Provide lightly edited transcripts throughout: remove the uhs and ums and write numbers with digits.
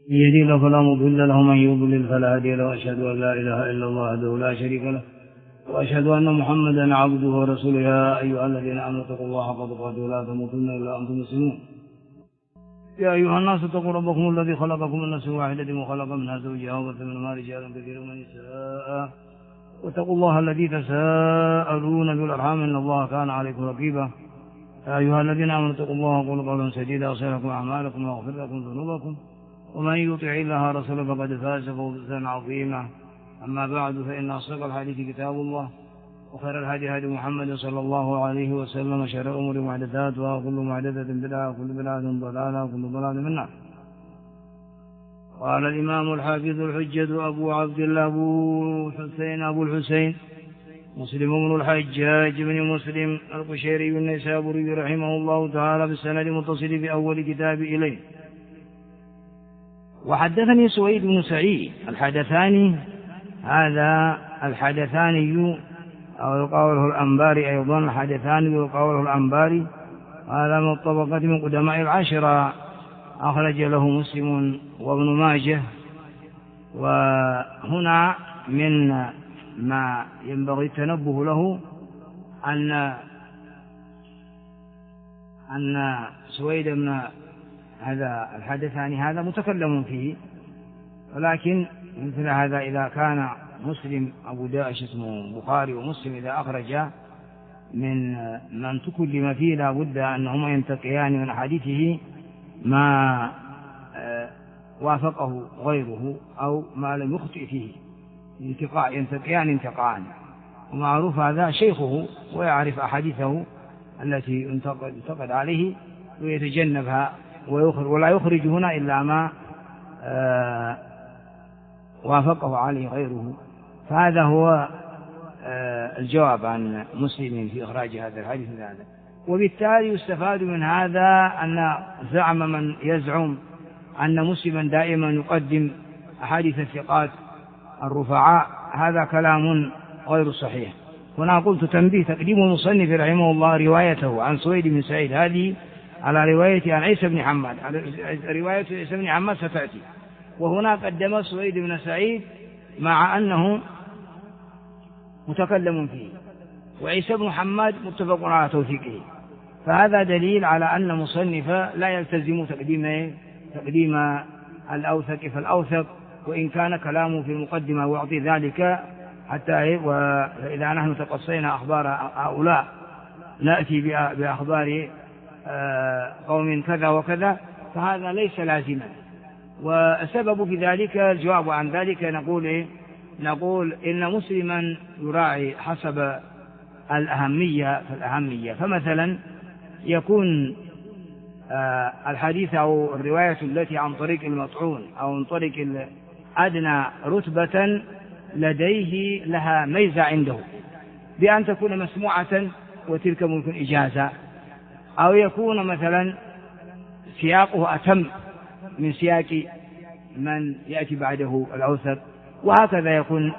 يهدي الله فلا مضل له، من يضلل فلا هادي له، وأشهد أن لا إله إلا الله وحده لا شريك له، وأشهد أن محمدا عبده ورسوله. يا أيها الذين آمنوا اتقوا الله حق تقاته ولا تموتن إلا وأنتم مسلمون. يا أيها الناس اتقوا ربكم الذي خلقكم من نفس واحدة وخلق منها زوجها وبث منهما رجالا كثيرا ونساء، واتقوا الله الذي تساءلون بالأرحام إن الله كان عليكم رقيبا. يا أيها الذين آمنوا اتقوا الله وقولوا قولا سديدا يصلح لكم أعمالكم ويغفر لكم ذنوبكم، ومن يطع الله ورسوله فقد فاز فوزا عظيما. أما بعد، فإن أصدق الحديث كتاب الله، وخير الهدي هدي محمد صلى الله عليه وسلم، وشر الأمور محدثاتها، وكل محدثة بدعة، وكل بدعة ضلالة، وكل ضلالة من النار. قال الإمام الحافظ الحجة أبو عبد الله أبو الحسين مسلم بن الحجاج بن مسلم القشيري النيسابوري رحمه الله تعالى بالسند المتصل بأول كتاب إليه. وحدثني سويد بن سعيد الحدثاني، هذا الحدثاني أو يقاوله الأنباري، أيضا الحدثاني يقاوله الأنباري، هذا من الطبقة من قدماء العشرة، أخرج له مسلم وابن ماجه. وهنا من ما ينبغي التنبه له أن سويد بن هذا الحدثاني هذا متكلم فيه، ولكن مثل هذا إذا كان مسلم أبو داعش اسمه بخاري ومسلم إذا أخرج من تكلم فيه لا بد أنهما ينتقيان من حديثه ما وافقه غيره أو ما لم يخطئ فيه، ينتقيان انتقاء. ومعروف هذا شيخه ويعرف أحاديثه التي انتقد عليه ويتجنبها ولا يخرج هنا إلا ما وافقه عليه غيره. فهذا هو الجواب عن مسلم في إخراج هذا الحديث هذا. وبالتالي يستفاد من هذا أن زعم من يزعم أن مسلما دائما يقدم أحاديث الثقات الرفعاء، هذا كلام غير صحيح. هنا قلت تنبيه تقديم المصنف رحمه الله روايته عن سويد بن سعيد هذه على رواية عن عيسى بن حماد، رواية عيسى بن حماد ستأتي. وهنا قدم سويد بن سعيد مع أنه متكلم فيه، وعيسى بن حماد متفق على توثيقه، فهذا دليل على أن المصنف لا يلتزم تقديم الأوثق فالأوثق، وإن كان كلامه في المقدمة ويعطي ذلك حتى وإذا نحن تقصينا أخبار هؤلاء نأتي بأخبار قوم كذا وكذا، فهذا ليس لازما. والسبب في ذلك الجواب عن ذلك نقول إن مسلما يراعي حسب الأهمية فالأهمية. فمثلا يكون الحديث أو الرواية التي عن طريق المطعون أو عن طريق الأدنى رتبة لديه لها ميزة عنده بأن تكون مسموعة وتلك ممكن إجازة، أو يكون مثلا سياقه أتم من سياق من يأتي بعده الأوثق، وهكذا يكون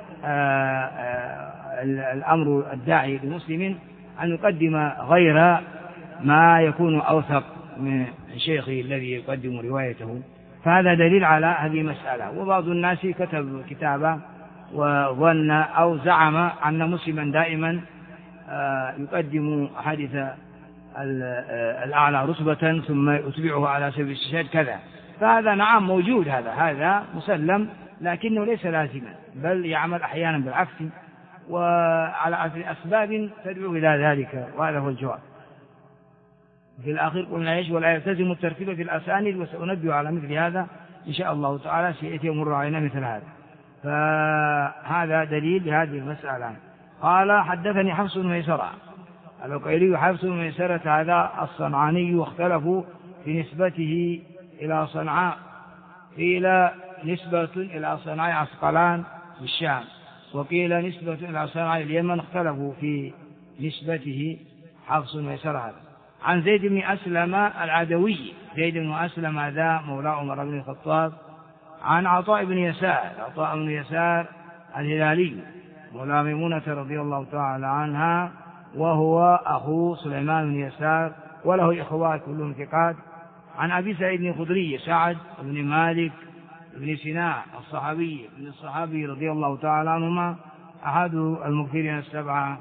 الأمر الداعي للمسلم أن يقدم غير ما يكون أوثق من شيخه الذي يقدم روايته. فهذا دليل على هذه المسألة. وبعض الناس كتب كتابا وظن أو زعم أن مسلما دائما يقدم حديث الأعلى رتبة ثم يتبعه على سبيل الاستشهاد كذا، فهذا نعم موجود، هذا مسلم، لكنه ليس لازما، بل يعمل أحيانا بالعكس وعلى أسباب تدعو إلى ذلك، وهذا هو الجواب. في الأخير قلنا إيش؟ ولا يلتزم الترتيب في الأسانيد، وسأنبه على مثل هذا إن شاء الله تعالى، سيأتي يمر علينا مثل هذا. فهذا دليل لهذه المسألة. قال حدثني حفص بن ميسرة العقيلي. حفص بن ميسرة هذا الصنعاني، واختلفوا في نسبته إلى صنعاء، قيل نسبة إلى صنعاء عسقلان في الشام، وقيل نسبة إلى صنعاء اليمن، اختلفوا في نسبته حفص بن ميسرة هذا. عن زيد بن أسلم العدوي، زيد بن أسلم هذا مولى عمر بن الخطاب. عن عطاء بن يسار الهلالي مولى ميمونة رضي الله تعالى عنها، وهو أخو سليمان بن يسار، وله إخوات كلهم ثقات. عن أبي سعيد الخدري سعد بن مالك بن سيناء الصحابي من الصحابي رضي الله تعالى عنهما أحد المكثرين السبعة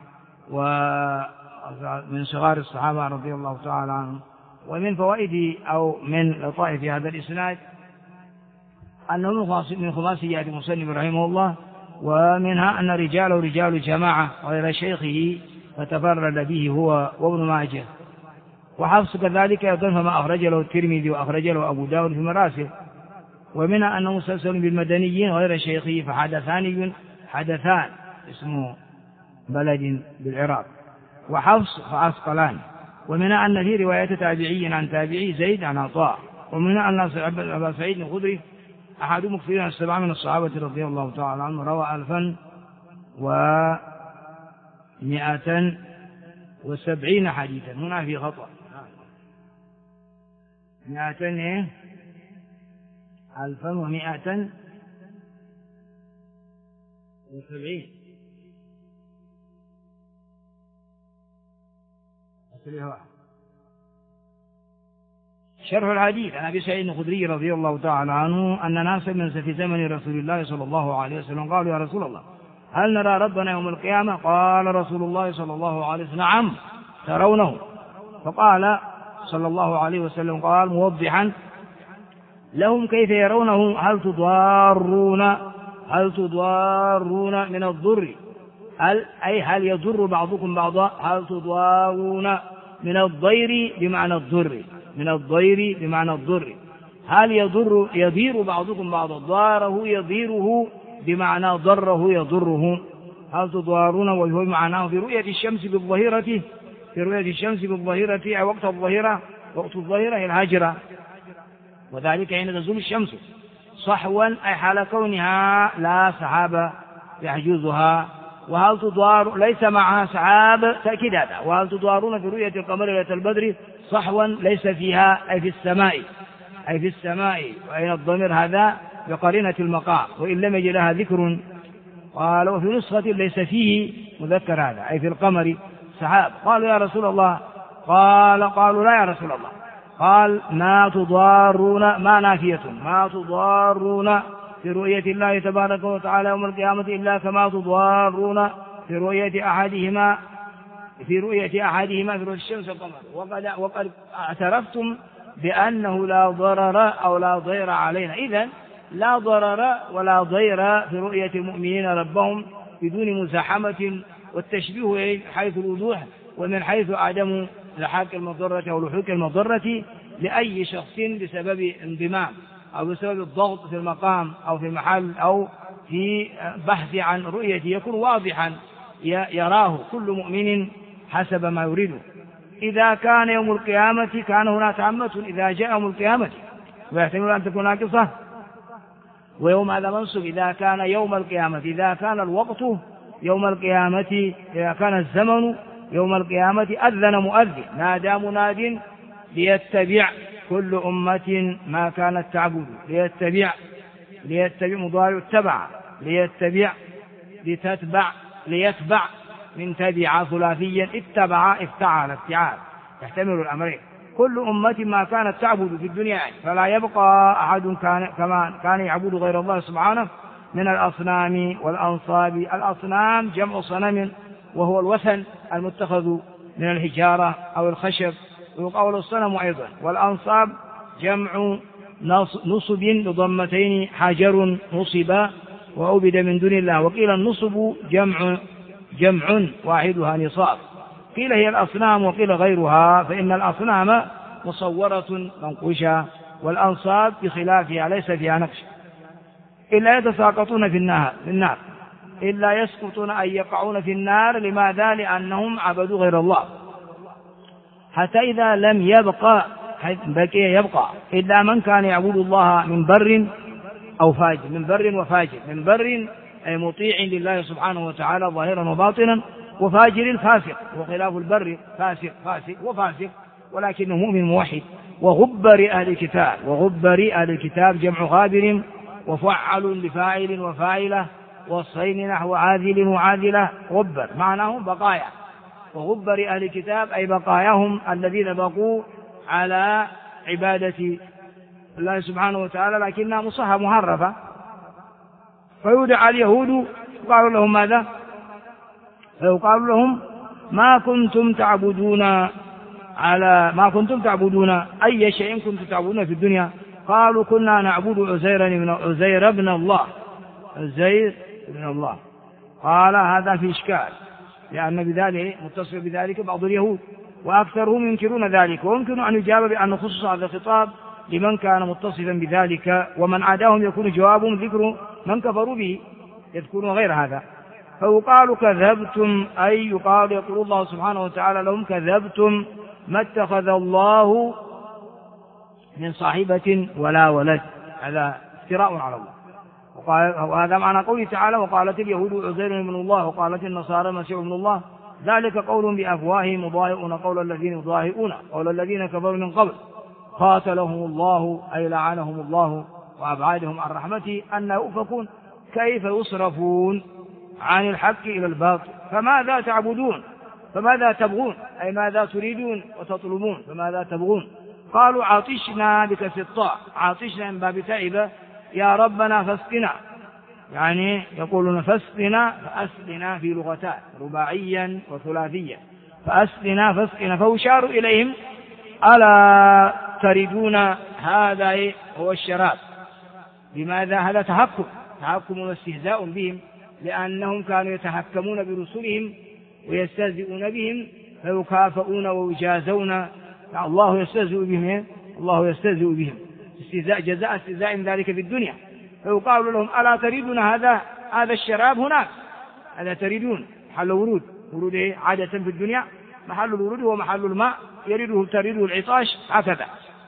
ومن صغار الصحابة رضي الله تعالى عنهم. ومن فوائد أو من لطائف هذا الإسناد أنه من خلاصيات المصنف رحمه الله، ومنها أن رجاله رجال جماعة غير شيخه فتفرد به هو وابن ماجه. وحفص كذلك يظن فما أخرج له الترمذي وأخرج له أبو داود في مراسل. ومنها أنه مسلسل بالمدنيين غير شيخه حدثان اسمه بلد بالعراق، وحفص فعسقلان. ومنها أن في رواية تابعي عن تابعي زيد عن عطاء. ومنها أن أبا سعيد الخدري أحد مكثرين السبعة من الصحابة رضي الله تعالى عنهم روى 1170 حديثا. هنا في خطأ 1170 شرح الحديث عن أبي سعيد الخدري رضي الله تعالى عنه أن ناسا من في زمن رسول الله صلى الله عليه وسلم قالوا: يا رسول الله، هل نرى ربنا يوم القيامة؟ قال رسول الله صلى الله عليه وسلم: نعم ترونه. فقال صلى الله عليه وسلم قال موضحا لهم كيف يرونه: هل تضارون من الضر، هل يضر بعضكم بعضا، هل تضارون من الضير بمعنى الضر، هل يضير بعضكم بعضا، ضاره يضيره بمعنى ضره يضره، هل تضارون وهو معناه في رؤية الشمس بالظهيرة أو وقت الظهيرة الهجرة، وذلك حين تزول الشمس صحوا أي حال كونها لا سحاب يحجزها. وهل تضار ليس معها سحاب تأكيد هذا. وهل تضارون في رؤية القمر ليلة البدر صحوا ليس فيها أي في السماء وأين الضمير هذا بقرينة المقام وإن لم يجد لها ذكر. قال: وفي نسخة ليس فيه مذكر هذا أي في القمر سحاب. قالوا: يا رسول الله، قالوا: لا يا رسول الله. قال: ما تضارون ما نافية، ما تضارون في رؤية الله تبارك وتعالى يوم القيامة إلا كما تضارون في رؤية أحدهما في رؤية الشمس والقمر. وقد اعترفتم بأنه لا ضرر أو لا ضير علينا. إذن لا ضرر ولا ضير في رؤية المؤمنين ربهم بدون مزاحمة، والتشبيه حيث الوضوح ومن حيث عدم لحاق المضرة أو لحوق المضرة لأي شخص بسبب انضمام أو بسبب الضغط في المقام أو في محل أو في بحث عن رؤيته يكون واضحا يراه كل مؤمن حسب ما يريده. إذا كان يوم القيامة كان هناك عامة إذا جاء يوم القيامة، ويحتمل أن تكون ناقصة، ويوم هذا منصب إذا كان يوم القيامة، إذا كان الوقت يوم القيامة، إذا كان الزمن يوم القيامة أذن مؤذن نادى مناد ليتبع كل أمة ما كانت تعبد. ليتبع مضارع اتبع، ليتبع من تبع ثلاثيا، اتبع افتعال يحتمل الأمرين. كل أمة ما كانت تعبد في الدنيا، فلا يبقى أحد كما كان يعبد غير الله سبحانه من الأصنام والأنصاب. الأصنام جمع صنم وهو الوثن المتخذ من الحجارة أو الخشب، ويقال الصنم أيضا. والأنصاب جمع نصب بضمتين، حجر نصب وعبد من دون الله. وقيل النصب جمع واحدها نصاب. قيل هي الأصنام وقيل غيرها، فإن الأصنام مصورة منقوشة، والأنصاب بخلافها ليس فيها نقش، إلا يتساقطون في النار، إلا يسقطون أي يقعون في النار. لماذا؟ لأنهم عبدوا غير الله، حتى إذا لم يبقى إلا من كان يعبد الله من بر أو فاجر، من بر وفاجر، من بر أي مطيع لله سبحانه وتعالى ظاهرا وباطنا، وفاجر فاسق، وخلاف البر فاسق وفاسق ولكنه مؤمن موحد. وغبر أهل الكتاب جمع غابر، وفعل لفاعل وفاعلة، والصين نحو عاذل وعاذلة. غبر معناه بقايا، وغبر أهل الكتاب أي بقاياهم الذين بقوا على عبادة الله سبحانه وتعالى لكنها مصحة محرفة. فيدعى اليهود قالوا لهم ماذا؟ فيقال لهم ما كنتم تعبدون أي شيء كنتم تعبدون في الدنيا؟ قالوا كنا نعبد عزير بن الله. قال هذا في إشكال، لأن بذلك متصل بذلك بعض اليهود وأكثرهم ينكرون ذلك، ويمكن أن يجاب بأن خصوص هذا الخطاب لمن كان متصفا بذلك، ومن عاداهم يكون جوابهم ذكر من كفروا به يذكرون غير هذا. فيقال كذبتم، أي يقول الله سبحانه وتعالى لهم كذبتم، ما اتخذ الله من صاحبة ولا ولد، هذا افتراء على الله. وهذا معنى قوله تعالى وقالت اليهود عزير بن الله وقالت النصارى المسيح ابن الله، ذلك قول بأفواههم يضاهئون قول الذين كفروا من قبل قاتلهم الله أي لعنهم الله وأبعدهم عن رحمته أن يؤفكون، كيف يصرفون عن الحق إلى الباطل، فماذا تعبدون فماذا تبغون، أي ماذا تريدون وتطلبون فماذا تبغون. قالوا عطشنا بكسر الطاء، عطشنا من باب تعب، يا ربنا فاسقنا، يعني يقولون فاسقنا فأسقنا في لغتان رباعيا وثلاثيا، فأسقنا فأشار إليهم ألا تردون، هذا هو الشراب. لماذا؟ هذا تحكم واستهزاء بهم، لأنهم كانوا يتحكمون برسلهم ويستهزئون بهم فيكافؤون ويجازون، الله يستهزئ بهم استهزاء جزاء استهزاء ذلك في الدنيا. فيقال لهم ألا تريدون هذا الشراب هناك، هذا تريدون محل ورود عادة في الدنيا محل الورود هو محل الماء تريده العطاش هكذا.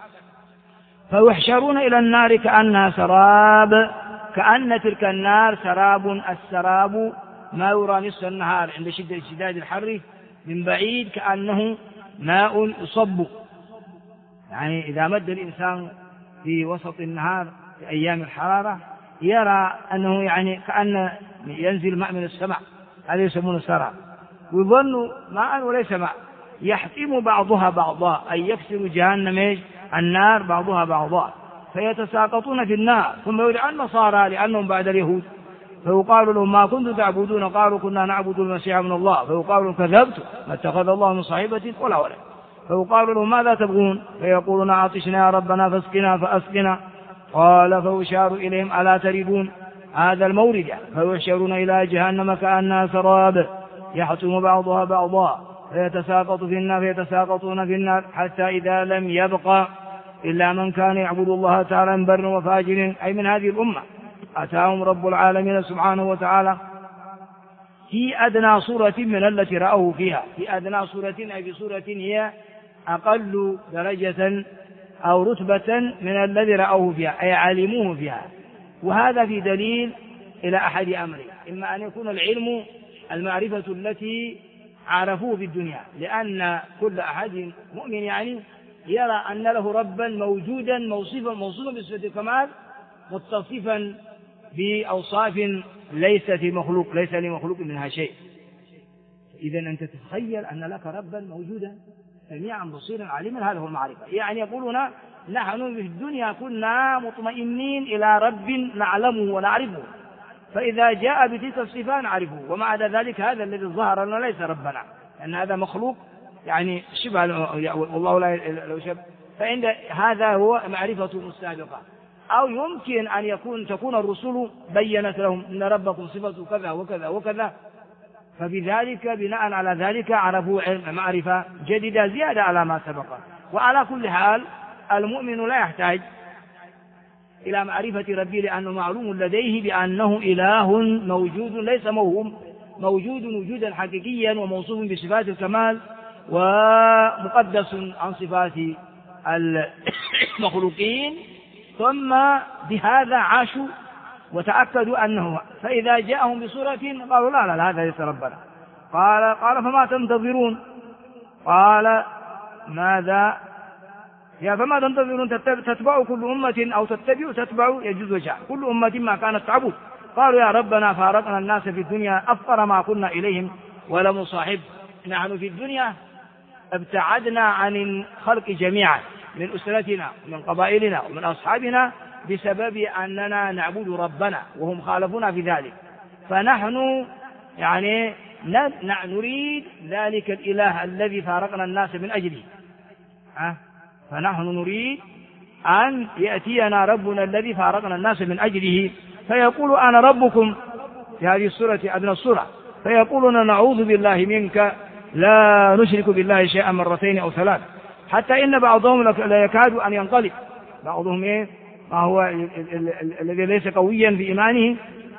فيحشرون إلى النار كأنها سراب، كأن تلك النار سراب، السراب ما يرى نصف النهار عند شداد الحر من بعيد كأنه ماء يصب، يعني إذا مد الإنسان في وسط النهار في أيام الحرارة يرى أنه يعني كأن ينزل ماء من السماء، هذا يسمونه السراب، ويظن ماء وليس ماء، يحطم بعضها بعضا، أي يكسر جهنم النار بعضها بعضا، فيتساقطون في النار. ثم يدعى النصارى لأنهم بعد اليهود، فيقال لهم ما كنتم تعبدون؟ قالوا كنا نعبد المسيح ابن الله. فيقال لهم كذبتم، ما اتخذ الله من صاحبة ولا ولد. فيقال لهم ماذا تبغون؟ فيقولون عطشنا يا ربنا فاسقنا فأسقنا. قال فيشار إليهم ألا تردون، هذا المورد، فيحشرون إلى جهنم كأنها سراب يحطم بعضها بعضا فيتساقطون في النار حتى إذا لم يبقى إلا من كان يعبد الله تعالى من بر وفاجر، أي من هذه الأمة، أتاهم رب العالمين سبحانه وتعالى في أدنى صورة من التي رأوه فيها، في أدنى صورة أي بصورة هي أقل درجة أو رتبة من الذي رأوه فيها، أي علموه فيها. وهذا في دليل إلى أحد أمرين، إما أن يكون العلم المعرفة التي عرفوه في الدنيا، لأن كل أحد مؤمن يعني يرى أن له ربا موجودا موصوفا بصفة الكمال، متصفا بأوصاف ليس لمخلوق منها شيء. إذا أنت تتخيل أن لك ربا موجودا سميعا بصيرا عليما، هذا هو المعرفة. يعني يقولون نحن في الدنيا كنا مطمئنين إلى رب نعلمه ونعرفه، فإذا جاء بتلك الصفة نعرفه، ومع ذلك هذا الذي ظهر لنا ليس ربنا، لأن هذا مخلوق يعني شبه والله لا يشبه، فعند هذا هو معرفة السابقة. أو يمكن أن تكون الرسل بينت لهم أن ربكم صفة كذا وكذا وكذا، فبذلك بناء على ذلك عرفوا معرفة جديدة زيادة على ما سبق. وعلى كل حال المؤمن لا يحتاج إلى معرفة ربه، لأنه معلوم لديه بأنه إله موجود ليس موهوم، موجود وجودا حقيقيا وموصوف بصفات الكمال ومقدس عن صفات المخلوقين. ثم بهذا عاشوا وتأكدوا أنه، فإذا جاءهم بصورة قالوا لا هذا ليس ربنا. قال فما تنتظرون؟ قال ماذا فما تنتظرون؟ تتبع كل أمة أو تتبع يجوز وجاء كل أمة ما كانت تعبد. قالوا يا ربنا فارقنا الناس في الدنيا أفقر ما كنا إليهم ولم صاحب، نحن في الدنيا ابتعدنا عن الخلق جميعا، من أسرتنا ومن قبائلنا ومن أصحابنا بسبب أننا نعبد ربنا وهم خالفونا في ذلك. فنحن يعني نريد ذلك الإله الذي فارقنا الناس من أجله. فنحن نريد أن يأتينا ربنا الذي فارقنا الناس من أجله، فيقول أنا ربكم في هذه السورة أدنى السورة، فيقولون نعوذ بالله منك لا نشرك بالله شيئا مرتين أو ثلاث، حتى إن بعضهم لا يكاد أن ينقلب. بعضهم ما هو الذي ليس قويا في إيمانه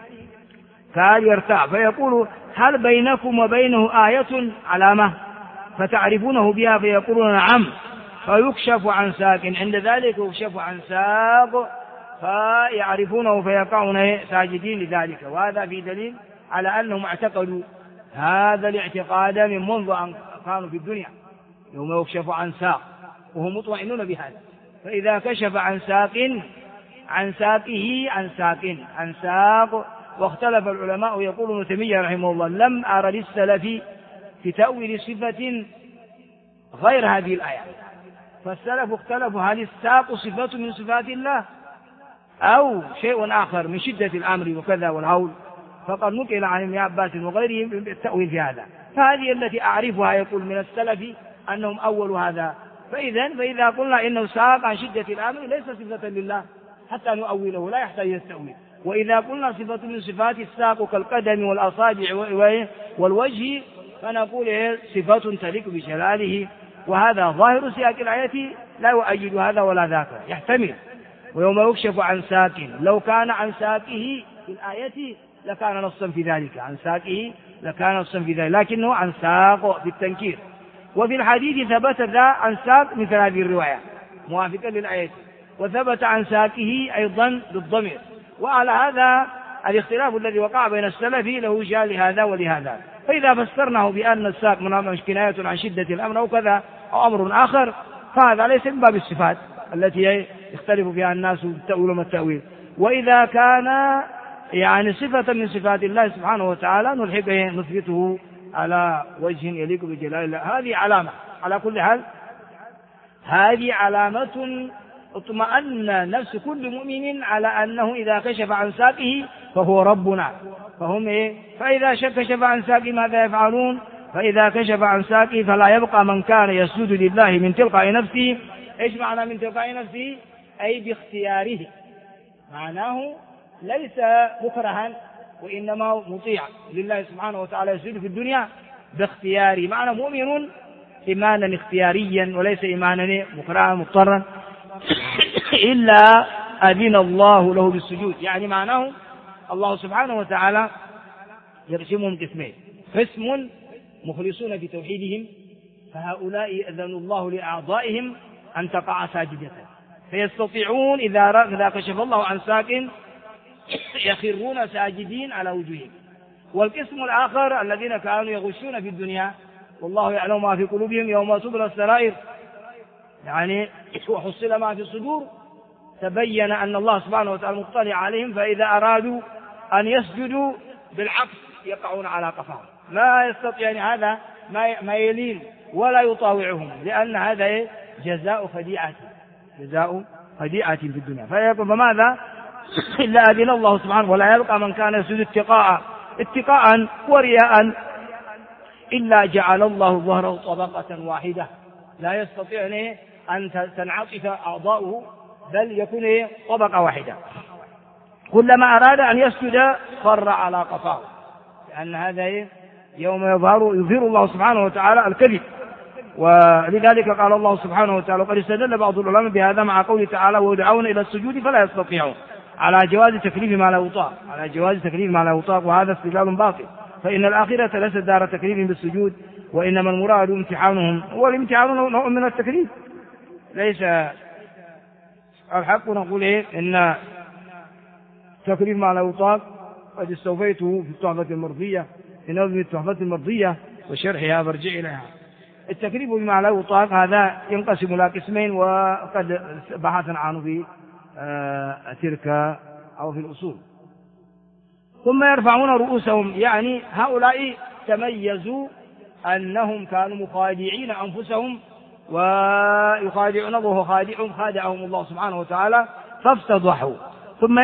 كاد يرتاع، فيقول هل بينكم وبينه آية علامة فتعرفونه بها؟ فيقولون نعم، فيكشف عن ساق، عند ذلك يكشف عن ساق فيعرفونه فيقعون ساجدين لذلك. وهذا في دليل على أنهم اعتقدوا هذا الاعتقاد من منذ أن كانوا في الدنيا، يوم يكشف عن ساق وهم مطمئنون بهذا. فإذا كشف عن ساق عن ساقه عن ساق. واختلف العلماء، يقول ابن تيمية رحمه الله لم أر للسلف في تأويل صفة غير هذه الآية. فالسلف اختلفوا هل الساق صفة من صفات الله أو شيء آخر من شدة الأمر وكذا والهول، فقد نقل عن ابن عباس وغيرهم التأويل في هذا. فهذه التي أعرفها يقول من السلف أنهم أولوا هذا. فإذا قلنا إنه ساق عن شدة الأمر ليس صفة لله حتى نؤوله، لا يحتاج إلى التأويل. وإذا قلنا صفة من صفات الساق كالقدم والأصابع والوجه فنقول صفة تليق بجلاله، وهذا ظاهر سياق الآية لا يؤيد هذا ولا ذاك، يحتمل. ويوم يكشف عن ساق، لو كان عن ساقه في الآية لكان نصا في ذلك، عن ساقه لكان نصا في ذلك، لكنه عن ساق بالتنكير. وفي الحديث ثبت ذا عن ساق مثل هذه الرواية موافقا للآية، وثبت عن ساقه أيضا بالضمير. وعلى هذا الاختلاف الذي وقع بين السلف له جاء لهذا ولهذا. فإذا فسرناه بأن الساق من كناية عن شدة الأمر أو كذا أو أمر آخر فهذا ليس من باب الصفات التي يختلف فيها الناس التأويل وما التأويل. وإذا كان يعني صفة من صفات الله سبحانه وتعالى نلحقه نثبته على وجه يليق بجلال الله. هذه علامة على كل حال، هذه علامة اطمأن نفس كل مؤمن على أنه إذا كشف عن ساقه فهو ربنا. فهم فإذا كشف عن ساقه ماذا يفعلون؟ فإذا كشف عن ساقه فلا يبقى من كان يسجد لله من تلقاء نفسه. إيش معنى من تلقاء نفسه؟ أي باختياره، معناه ليس مكرها وإنما مطيع لله سبحانه وتعالى، يسجد في الدنيا باختياره. معنى مؤمن إيمانا اختياريا وليس إيمانا مكرها مضطرا إلا أذن الله له بالسجود. يعني معناه الله سبحانه وتعالى يقسمهم قسمين: قسم مخلصون في توحيدهم فهؤلاء أذن الله لأعضائهم أن تقع ساجدة فيستطيعون إذا كشف الله عن ساق يخرون ساجدين على وجوههم. والقسم الآخر الذين كانوا يغشون في الدنيا والله يعلم ما في قلوبهم يوم تبلى السرائر، يعني وحصل ما في الصدور، تبين أن الله سبحانه وتعالى مطلع عليهم، فإذا أرادوا أن يسجدوا بالعكس يقعون على قفاهم، لا يستطيع هذا ما يلين ولا يطاوعهم، لأن هذا جزاء خديعة في الدنيا. فيقول فماذا إلا أذن الله سبحانه ولا يبقى من كان يسجد اتقاء ورياء إلا جعل الله ظهره طبقة واحدة، لا يستطيع أن تنعطف أعضاؤه بل يكون طبقة واحدة. كلما أراد أن يسجد خر على قفاه، لأن هذا يوم يظهر الله سبحانه وتعالى الكذب. ولذلك قال الله سبحانه وتعالى قد استدل بعض العلماء بهذا مع قوله تعالى ويدعون إلى السجود فلا يستطيعون، على جواز تكليف ما لا يطاق، وهذا استدلال باطل، فإن الآخرة ليست دار تكليف بالسجود، وإنما المراد امتحانهم، والامتحان نوع من التكليف ليس الحق. نقول إن تكليف ما لا يطاق قد استوفيته في التحفة المرضية، في نظم التحفة المرضية وشرحها فارجع إليها. التكليف بما لا يطاق هذا ينقسم إلى قسمين، وقد بحثنا عنه في تلك أو في الأصول. ثم يرفعون رؤوسهم، يعني هؤلاء تميزوا أنهم كانوا مخادعين أنفسهم ويخادعون الله خادعهم خادعهم الله سبحانه وتعالى فافتضحوا. ثم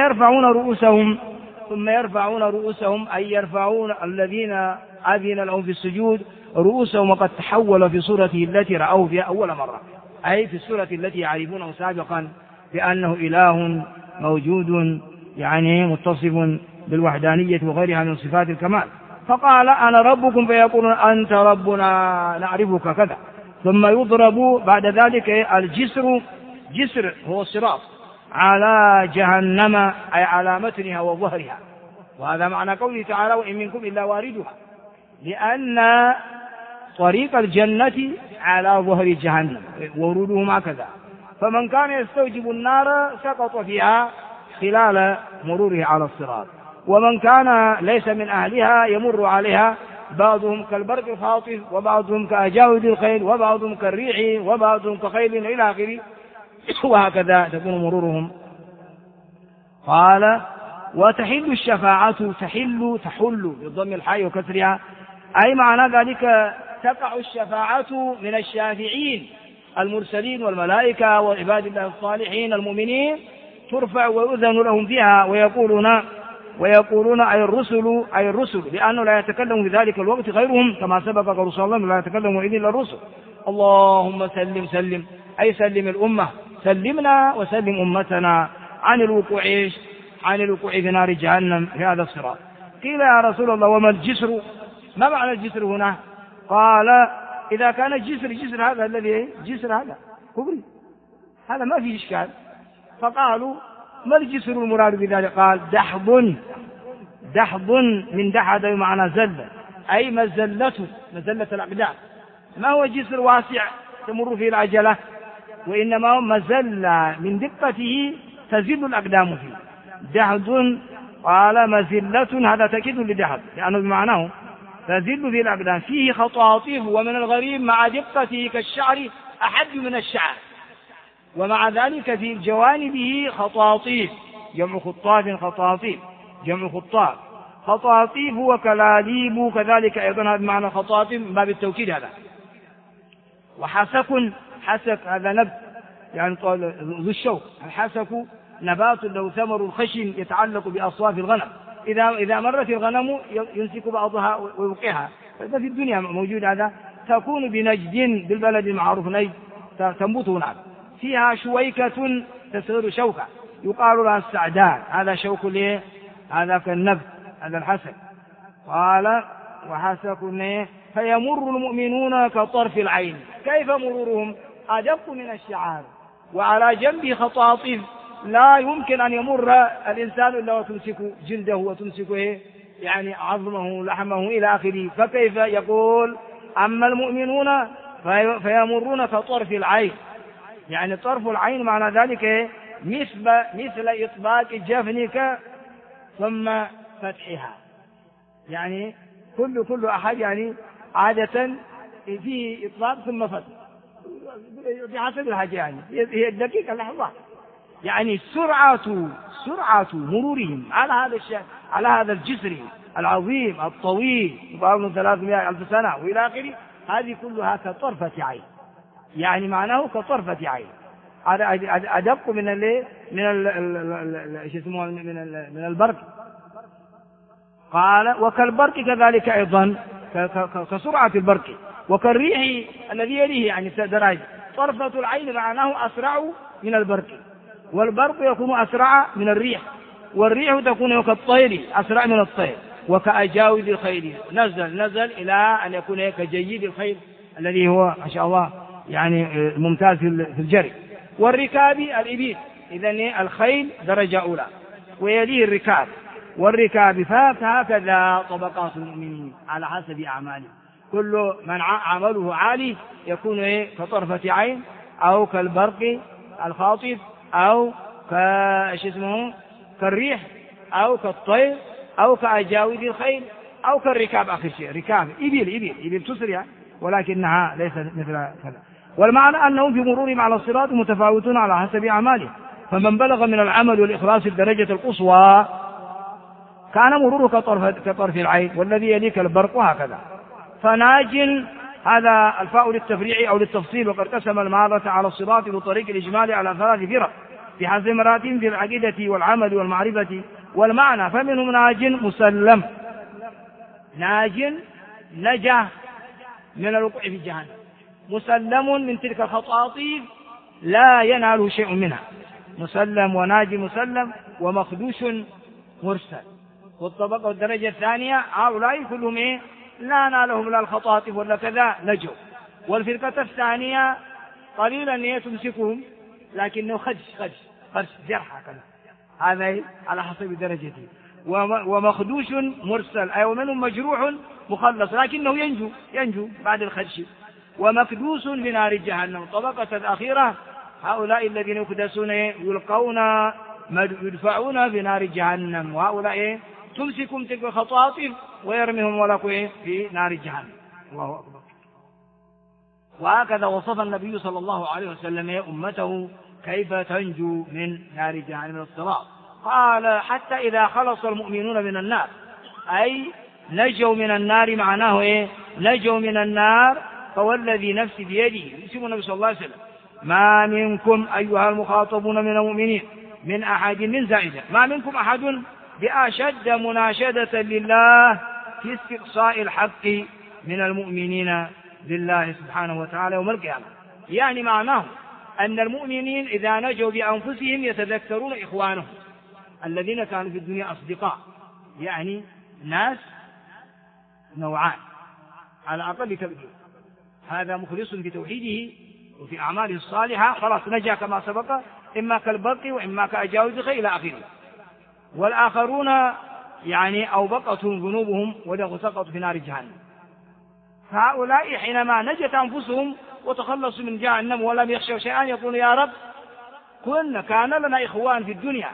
يرفعون رؤوسهم أي يرفعون الذين أذن لهم في السجود رؤوسهم، وقد تحول في صورته التي رأوه فيها أول مرة، أي في الصورة التي يعرفونه سابقا بأنه إله موجود يعني متصف بالوحدانية وغيرها من صفات الكمال. فقال أنا ربكم فيقولون أنت ربنا نعرفك كذا. ثم يضرب بعد ذلك الجسر، جسر هو الصراط، على جهنم أي على متنها وظهرها. وهذا معنى قوله تعالى وإن منكم إلا واردها، لأن طريق الجنة على ظهر جهنم ورودهم هكذا، فمن كان يستوجب النار سقط فيها خلال مرورها على الصراط، ومن كان ليس من أهلها يمر عليها، بعضهم كالبرق الخاطف وبعضهم كأجاود الخيل وبعضهم كالريح وبعضهم كخيل إلى آخره، وهكذا تكون مرورهم. قال وتحل الشفاعة، تحل بضم الحاء وكسرها، أي معنى ذلك تقع الشفاعة من الشافعين المرسلين والملائكة وعباد الله الصالحين المؤمنين، ترفع ويؤذن لهم فيها، ويقولون أي الرسل لأنه لا يتكلم في ذلك الوقت غيرهم، كما سبق قول صلى الله عليه وسلم لا يتكلم إذن إلا الرسل. اللهم سلم أي سلم الأمة، سلمنا وسلم أمتنا عن الوقوع في نار جهنم في هذا الصراط. قيل يا رسول الله وما الجسر، ما معنى الجسر هنا؟ قال إذا كان الجسر هذا الذي جسر هذا كبري، هذا ما فيه إشكال. فقالوا ما الجسر المراد بذلك؟ قال دحض من دحض بمعنى زلة، أي مزلة الأقدام، ما هو جسر واسع تمر فيه العجلة، وإنما هو مزلة من دقته تزل الأقدام فيه. دحض قال مزلة، هذا تأكيد لدحض لأنه بمعناه تزل فيه الأقدام، فيه خطاطيف، ومن الغريب مع دقته كالشعر أحد من الشعر، ومع ذلك في جوانبه خطاطيف، جمع خطاف خطاطيف، جمع خطاطيف وكلاليب كذلك أيضا هذا معنى خطاطيف من باب التوكيد هذا. حسك هذا نبت يعني ذو الشوك، الحسك نبات له ثمر الخشن يتعلق بأصواف الغنم، إذا مرت الغنم يمسك بعضها ويوقعها، فإذا في الدنيا موجود هذا. تكون بنجد بالبلد المعروف نجد، تنبت هناك، فيها شويكة تصير شوكة يقال لها السعدان، هذا شوك ليه؟ هذا كالنبت، هذا الحسك. قال وحسك فيمر المؤمنون كطرف العين، كيف مرورهم؟ أدق من الشعار، وعلى جنبه خطاطيف، لا يمكن أن يمر الإنسان إلا وتمسك جلده وتمسك يعني عظمه لحمه إلى آخره، فكيف يقول أما المؤمنون فيمرون كطرف العين، يعني طرف العين معنى ذلك مثل إطباق جفنك ثم فتحها، يعني كل أحد يعني عادة فيه إطلاق ثم فتح بحسب الحاجة، يعني هي الدقيقة اللحظة، يعني سرعة مرورهم على هذا الجسر العظيم الطويل يقارن 300,000 سنة وإلى آخره، هذه كلها كطرفة عين، يعني معناه كطرفة عين، هذا أدق من البرق. قال وكالبرق كذلك أيضا كسرعة البرق، وكالريح الذي يليه يعني دراج، طرفة العين معناه أسرع من البرق، والبرق يكون أسرع من الريح، والريح تكون كالطير أسرع من الطير، وكأجاود الخيل نزل إلى أن يكون كجيد الخيل الذي هو ما شاء الله يعني ممتاز في الجري. والركاب الإبل، إذن الخيل درجة أولى ويليه الركاب، والركاب فهكذا طبقات المؤمنين على حسب أعماله، كل من عمله عالي يكون كطرفة عين أو كالبرق الخاطف أو كالريح أو كالطير أو كأجاود الخيل أو كالركاب. آخر شيء ركاب إبل تسرع ولكنها ليست مثل كذا. والمعنى أنهم في مرورهم على الصراط متفاوتون على حسب أعماله، فمن بلغ من العمل والإخلاص الدرجة القصوى كان مروره كطرف العين، والذي يليك البرق، وهكذا. فناج هذا الفاء للتفريع أو للتفصيل. وقد قسم المارة على الصراط بطريق الإجمال على 3 فرق في حسب مراتب في العقيدة والعمل والمعرفة والمعنى. فمنهم ناج مسلم، ناج نجا من الوقوع في جهنم، مسلم من تلك الخطاطيف لا يناله شيء منها، مسلم وناجي مسلم ومخدوش مرسل. والطبقة والدرجة الثانية هؤلاء كلهم لا نالهم لا الخطاطف ولا كذا، نجوا. والفرقة الثانية قليلا تمسكهم لكنه خدش جرحى كذا، هذا على حسب درجته. ومخدوش مرسل أي ومنهم مجروح مخلص لكنه ينجو بعد الخدش. ومكدوس بنار جهنم. الطبقة الأخيرة هؤلاء الذين يكدسون يلقون يدفعون بنار جهنم، وهؤلاء تمسكهم تلك الخطاطف ويرميهم ولكم في نار جهنم. الله أكبر. وهكذا وصف النبي صلى الله عليه وسلم أمته كيف تنجو من نار جهنم من الصراط. قال حتى إذا خلص المؤمنون من النار، أي نجوا من النار، معناه نجوا من النار. فوالذي نفسي بيده، يسمى النبي صلى الله عليه وسلم، ما منكم أيها المخاطبون من المؤمنين من أحد من زائدة، ما منكم أحد بأشد مناشدة لله في استقصاء الحق من المؤمنين لله سبحانه وتعالى يوم القيامة. يعني معناه أن المؤمنين إذا نجوا بأنفسهم يتذكرون إخوانهم الذين كانوا في الدنيا أصدقاء. يعني ناس نوعان على أقل تقدير، هذا مخلص في توحيده وفي أعماله الصالحة خلاص نجا كما سبق، إما كالبرق وإما كأجاوز إلى آخره. والآخرون يعني أوبقتهم ذنوبهم وسقطوا في نار جهنم. فهؤلاء حينما نجت أنفسهم وتخلصوا من جهنم ولم يخشوا شيئا يقول يا رب كان لنا إخوان في الدنيا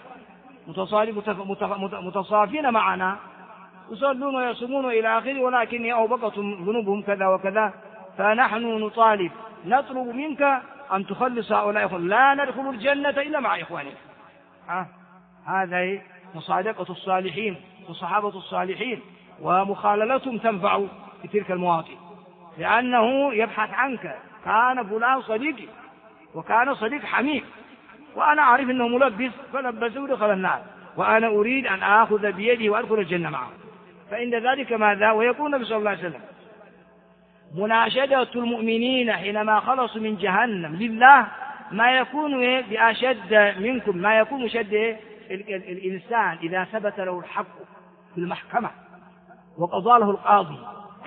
متصافين معنا يصلون ويصومون إلى آخره، ولكن أوبقتهم ذنوبهم كذا وكذا، فنحن نطلب منك أن تخلص هؤلاء، لا ندخل الجنة إلا مع إخواننا. هذا مصادقة الصالحين وصحابة الصالحين، ومخاللتهم تنفع في تلك المواطن، لأنه يبحث عنك، كان فلان صديقي وكان صديق حميم وأنا أعرف أنه ملبس فلبسه ودخل النار، وأنا أريد أن آخذ بيده وأدخل الجنة معه. فإن ذلك ماذا؟ ويقول النبي صلى الله عليه وسلم مناشدة المؤمنين حينما خلصوا من جهنم لله ما يكون بأشد منكم، ما يكون شد الإنسان إذا ثبت له الحق في المحكمة وقضى له القاضي،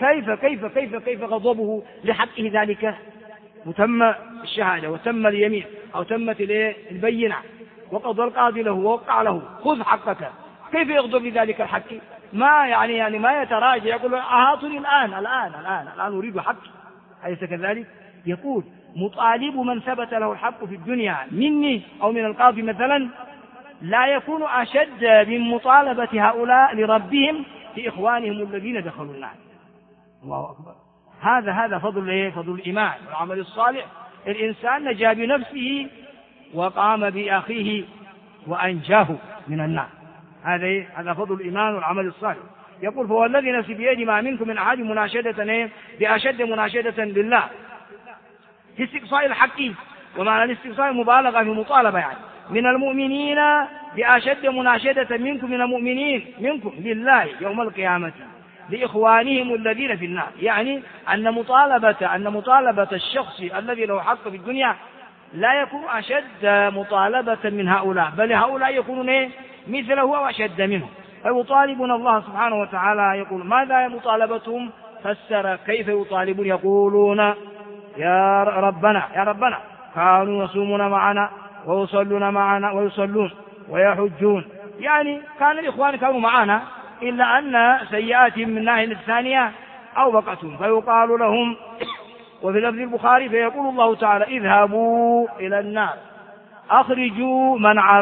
كيف غضبه لحقه ذلك، وتم الشهادة وتم اليمين أو تمت البينة وقضى القاضي له ووقع له خذ حقك، كيف يغضب لذلك الحق؟ ما يعني ما يتراجع يقول أعطني الآن أريد حقي، أليس كذلك؟ يقول مطالب من ثبت له الحق في الدنيا مني أو من القاضي مثلا لا يكون أشد من مطالبة هؤلاء لربهم لإخوانهم الذين دخلوا النار. الله أكبر. هذا فضل الإيمان والعمل الصالح. الإنسان نجا بنفسه وقام بأخيه وأنجاه من النار. هذا فضل الإيمان والعمل الصالح. يقول فهو الذي نفسي بيده ما منكم من أحد مناشدة بأشد مناشدة لله في استقصاء الحق، ومعنى الاستقصاء مبالغة في مطالبة يعني من المؤمنين بأشد مناشدة منكم من المؤمنين منكم لله يوم القيامة لإخوانهم الذين في النار. يعني أن مطالبة الشخص الذي له حق في الدنيا لا يكون أشد مطالبة من هؤلاء، بل هؤلاء يكونون مثله وأشد منه. فيطالبون الله سبحانه وتعالى. يقول ماذا مطالبتهم؟ فسر كيف يطالبون. يقولون يا ربنا كانوا يصومون معنا ويصلون معنا ويصلون ويحجون، يعني كان الإخوان كانوا معنا إلا أن سيئاتهم من الناحية الثانية أوبقتهم. فيقال لهم، وفي لفظ البخاري فيقول الله تعالى اذهبوا إلى النار أخرجوا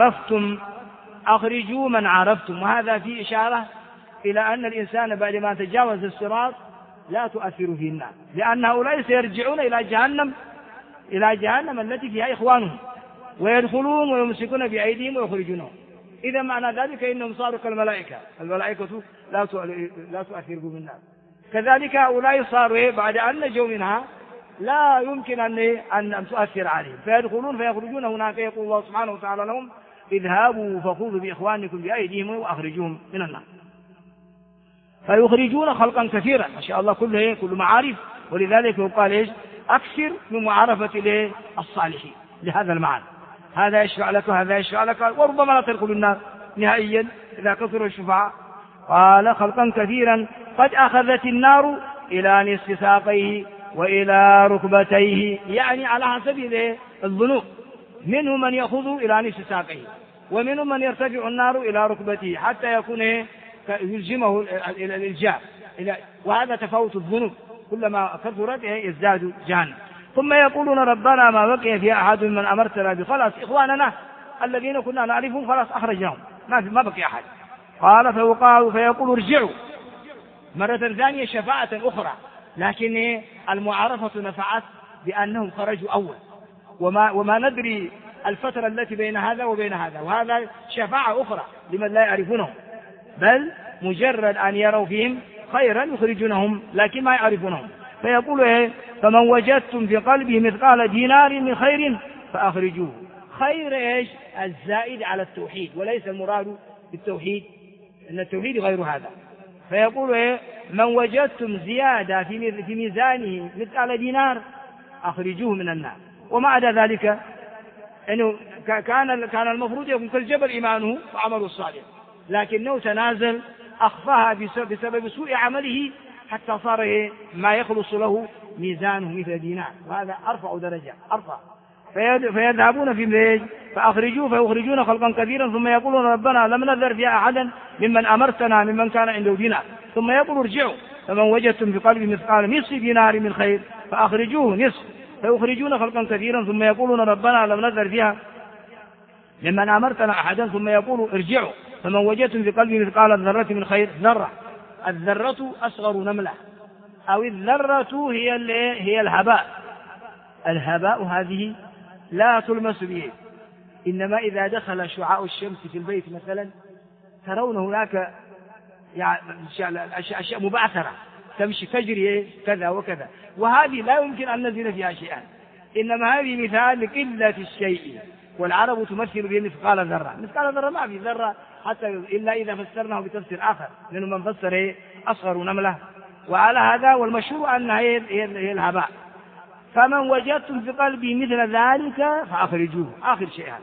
من عرفتم. وهذا فيه إشارة إلى أن الإنسان بعد ما تجاوز الصراط لا تؤثر فيه النار، لأن هؤلاء سيرجعون إلى جهنم التي فيها إخوانهم ويدخلون ويمسكون بأيديهم ويخرجونهم. إذا معنى ذلك إنهم صاروا كالملائكة، الملائكة لا تؤثر بالنار. كذلك هؤلاء صاروا بعد أن نجوا منها لا يمكن أن تؤثر عليهم، فيدخلون فيخرجون هناك. يقول الله سبحانه وتعالى لهم اذهبوا فخذوا بإخوانكم بأيديهم وأخرجوهم من النار. فيخرجون خلقا كثيرا ما شاء الله، كله معارف. ولذلك يقال إيش؟ أكثر من معارفة الصالحين لهذا المعنى، هذا يشفع لك وهذا يشفع لك، وربما لا تدخل النار نهائيا إذا كثروا الشفعاء. قال خلقا كثيرا قد أخذت النار إلى نصف ساقيه وإلى ركبتيه، يعني على حسب الذنوب، منهم من يأخذ إلى نصف ساقيه ومنهم من يرتفع النار إلى ركبته حتى يكون يلزمه الإلجام، وهذا تفاوت الذنوب، كلما كثرت يزداد جهنم. ثم يقولون ربنا ما بقي في أحد من أمرتنا بخلاص إخواننا الذين كنا نعرفهم خلاص أخرجناهم، ما بقي أحد. قال فيقول ارجعوا مرة ثانية شفاعة أخرى، لكن المعارفة نفعت بأنهم خرجوا أول، وما ندري الفترة التي بين هذا وبين هذا، وهذا شفاعة أخرى لمن لا يعرفونهم، بل مجرد أن يروا فيهم خيرا يخرجونهم لكن ما يعرفونهم. فيقول فمن وجدتم في قلبه مثقال دينار من خير فأخرجوه. خير إيش؟ الزائد على التوحيد، وليس المراد بالتوحيد إن التوحيد غير هذا. فيقول من وجدتم زيادة في ميزانه مثقال دينار أخرجوه من النار. وما عدا ذلك إنه كان المفروض يكون كالجبل إيمانه وعمله الصالح، لكنه تنازل أخفاها بسبب سوء عمله حتى صار ما يخلص له ميزانه مثل دينار، وهذا أرفع درجة أرفع. فيذهبون في ميج فيخرجون خلقا كثيرا، ثم يقولون ربنا لم نذر فيها أحدا ممن أمرتنا ممن كان عنده دينار. ثم يقول ارجعوا فمن وجدتم في قلبه مثقال نصف دينار من خير فأخرجوه نصف. فيخرجون خلقا كثيرا ثم يقولون ربنا لم نذر فيها ممن أمرتنا أحدا. ثم يقول ارجعوا فمن وجدتم في قلبه مثقال ذرة من خير. ذرة، الذرة أصغر نملة، أو الذرة هي الهباء. الهباء هذه لا تلمس به، إنما إذا دخل شعاع الشمس في البيت مثلا ترون هناك يعني أشياء مبعثرة تمشي تجري كذا وكذا، وهذه لا يمكن أن نزل فيها شيئا، إنما هذه مثال لقلة الشيء، والعرب تمثل به مثقال ذرة. مثقال ذرة ما في ذرة حتى إلا إذا فسرناه بتفسير آخر، منهم من فسر أصغر نملة، وعلى هذا والمشهور أنها هي الهباء. فمن وجدتم في قلبي مثل ذلك فأخرجوه، آخر شيء هذا.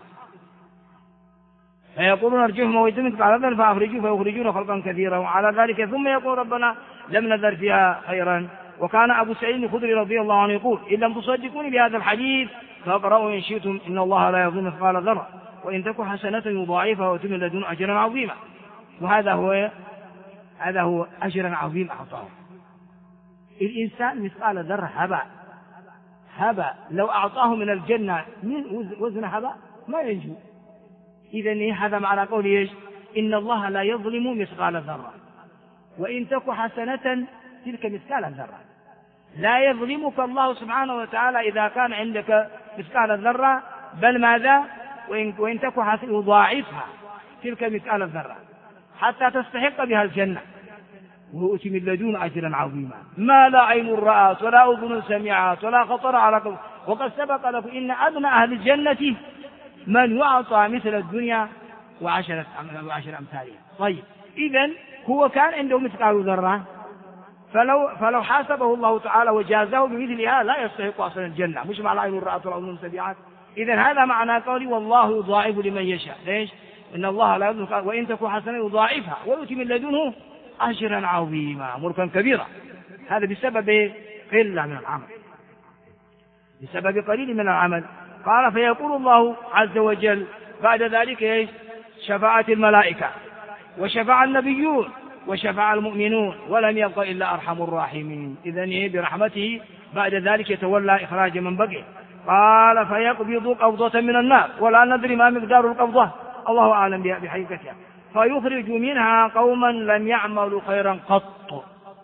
فيقولون ارجعوا ما وجدتم مثقال ذرة فأخرجوه فيخرجون خلقا كثيرا. وعلى ذلك ثم يقول ربنا لم نذر فيها خيرا. وكان أبو سعيد الخدري رضي الله عنه يقول إن لم تصدقوني بهذا الحديث فاقرأوا إن شئتم إن الله لا يظلم مثقال ذرة وإن تك حسنة يضاعفها ويؤتي من لدنه أجرا عظيما. وهذا هو أجرا عظيم أعطاه الإنسان. مثقال ذرة هباء لو أعطاه من الجنة من وزن هباء ما ينجو. إذن هذا معنى قوله إيش؟ إن الله لا يظلم مثقال ذرة وإن تك حسنة تلك مثقال ذرة. لا يظلمك الله سبحانه وتعالى إذا كان عندك مثقال الذرة، بل ماذا؟ وإن تك حسنة يضاعفها تلك مثقال الذرة حتى تستحق بها الجنة ويؤتي من لدنه أجرا عظيما ما لا عين رأت ولا أذن سمعت ولا خطر على قلب. وقد سبق لكم إن أدنى أهل الجنة من يعطى مثل الدنيا وعشر أمثالها. طيب إذن هو كان عنده مثقال ذرة، فلو حاسبه الله تعالى وجازاه بمثلها لا يستحق أصلا الجنة، مش مع لا عين رأت ولا أذن سمعت. إذن هذا معنى قولي والله يضاعف لمن يشاء. ليش؟ إن الله لا يظلم وإن تك حسنة يضاعفها ويؤتي من لدنه أجرا عظيما ملكا كبيرا. هذا بسبب قلة من العمل، بسبب قليل من العمل. قال فيقول الله عز وجل بعد ذلك ايش؟ شفاعة الملائكة وشفاعة النبيون وشفاعة المؤمنون ولم يبق إلا أرحم الراحمين. إذن برحمته بعد ذلك يتولى إخراج من بقي. قال فيقبض قبضة من النار ولا ندري ما مقدار القبضة، الله أعلم بحقيقتها، فيخرج منها قوما لم يعملوا خيرا قط.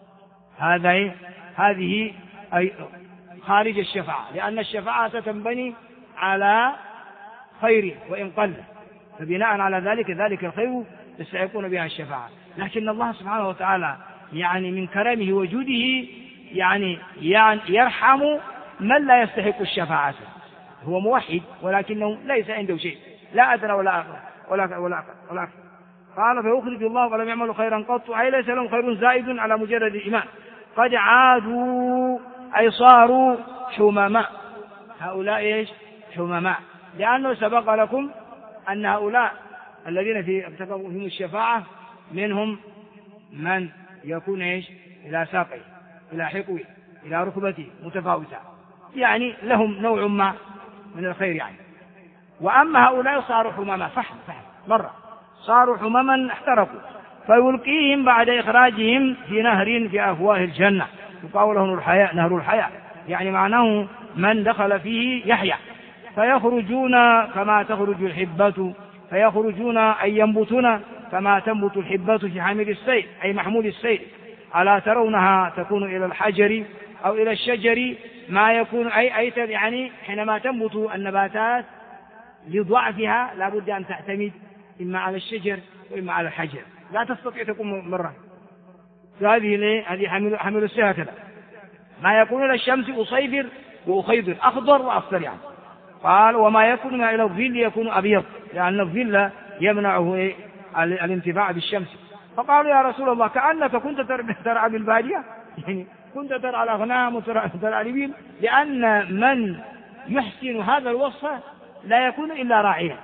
هذه أي خارج الشفاعة، لأن الشفاعة تنبني على خير وإن قل، فبناء على ذلك الخير يستحقون بها الشفاعة. لكن الله سبحانه وتعالى يعني من كرمه وجوده يعني يرحم من لا يستحق الشفاعة. هو موحد ولكنه ليس عنده شيء، لا أدنى ولا أكثر ولا أكثر. قال فيخرج الله ولم يعملوا خيرا قط، أي ليس لهم خير زائد على مجرد الإيمان، قد عادوا أي صاروا حمماء. هؤلاء إيش؟ حمماء، لأنه سبق لكم أن هؤلاء الذين ارتكبوا فيهم الشفاعة منهم من يكون إيش؟ إلى ساقه، إلى حقوه، إلى ركبته متفاوتة، يعني لهم نوع ما من الخير يعني. وأما هؤلاء صاروا حمما فحم مرة، صاروا حمما احترقوا، فيلقيهم بعد إخراجهم في نهر في أفواه الجنة يقال له نهر الحياة، يعني معناه من دخل فيه يحيى، فيخرجون كما تخرج الحبة، فيخرجون أي ينبتون كما تنبت الحبة في حامل السيل أي محمول السيل، ألا ترونها تكون إلى الحجر أو إلى الشجر ما يكون أي يعني حينما تنبت النباتات لضعفها لا بد أن تعتمد إما على الشجر وإما على الحجر، لا تستطيع تكون مرة. هذه حمل السيل هكذا ما يكون إلى الشمس أصيفر وأخيضر أخضر وأصفر يعني. قال وما يكون إلى الظل يكون أبيض، لأن الظل يمنعه الانتفاع بالشمس. فقالوا يا رسول الله كأنك كنت ترعى بالبادية، يعني كنت ترعى الأغنام وترعى الإبل، لأن من يحسن هذا الوصف لا يكون إلا راعيا.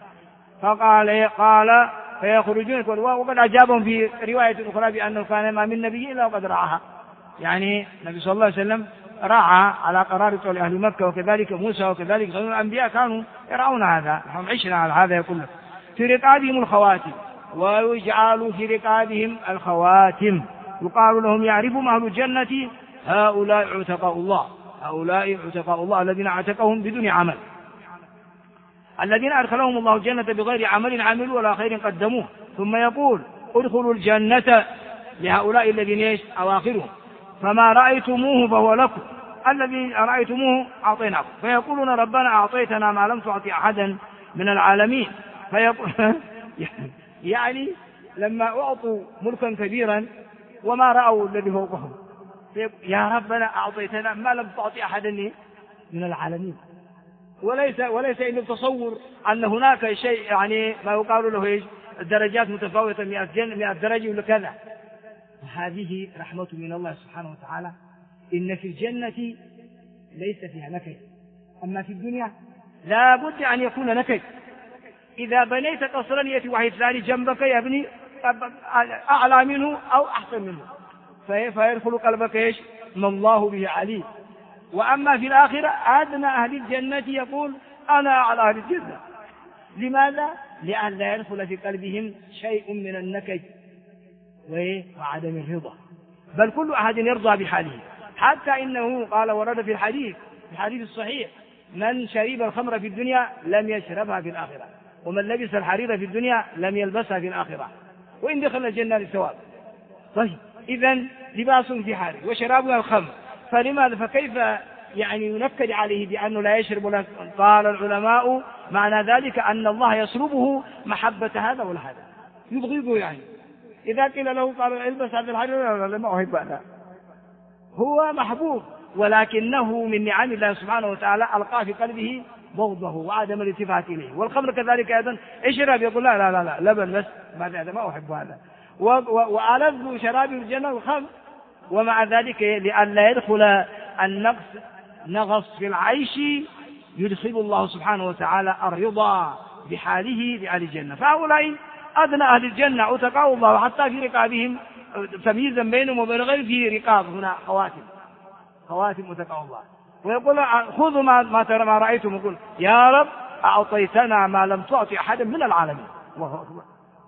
قال فيخرجون، وقد أجابهم في رواية أخرى بأنه كان ما من نبي إلا وقد رعاها، يعني النبي صلى الله عليه وسلم رعى على قرار قول أهل مكة، وكذلك موسى وكذلك غير الأنبياء كانوا يرعون هذا، نحن عشنا على هذا يقول لك في رقابهم الخواتم، ويجعل في رقابهم الخواتم، يقال لهم يعرفهم أهل الجنة هؤلاء عتقاء الله، هؤلاء عتقاء الله الذين اعتقهم بدون عمل، الذين أدخلهم الله الجنة بغير عمل عملوا ولا خير قدموه، ثم يقول ادخلوا الجنة لهؤلاء الذين أواخرهم، فما رأيتموه فهو لكم، الذي رأيتموه أعطيناكم، فيقولون ربنا أعطيتنا ما لم تعطي أحدا من العالمين، يعني لما أعطوا ملكا كبيرا وما رأوا الذي فوقهم يا ربنا أعطيتنا ما لم تعطي أحدا من العالمين، وليس إلا تصور أن هناك شيء يعني ما يقال له الدرجات متفاوتة 100 درجة ولا كذا. هذه رحمة من الله سبحانه وتعالى، إن في الجنة ليس فيها نكد، أما في الدنيا لا بد أن يكون نكد. إذا بنيت قصرا يأتي واحد ثاني جنبك يبني أعلى منه أو أحسن منه، فيدخل قلبك ما الله به عليم. وأما في الآخرة أدنى أهل الجنة يقول أنا أعلى أهل الجنة. لماذا؟ لأن لا يدخل في قلبهم شيء من النكد وعدم الرضا، بل كل أحد يرضى بحاله، حتى إنه قال ورد في الحديث الصحيح من شرب الخمر في الدنيا لم يشربها في الآخرة، ومن لبس الحرير في الدنيا لم يلبسها في الآخرة، وإن دخل الجنة للثواب. طيب إذن لباس في حرير وشرابها الخمر، فلماذا فكيف يعني ينكد عليه بأنه لا يشرب؟ قال العلماء معنى ذلك أن الله يسلبه محبة هذا ولا هذا، يبغضه يعني. إذا قيل له قال البس هذا الحرير لا ما أحب هذا، هو محبوب ولكنه من نعم الله سبحانه وتعالى ألقى في قلبه بغضه وعدم الالتفات إليه. والخمر كذلك أيضا اشرب يقول لا لبن بس هذا ما أحب هذا، وألذ شراب الجنة الخمر، ومع ذلك لئلا يدخل نغص في العيش يدخل الله سبحانه وتعالى الرضا بحاله لأهل الجنة. فهؤلاء أدنى أهل الجنة عتقاء الله، حتى في رقابهم تمييزا بينهم وبين غير في رقاب هنا خواتم عتقاء الله. ويقول خذوا ما رأيتم، يقول يا رب أعطيتنا ما لم تعطي أحدا من العالمين، الله أكبر،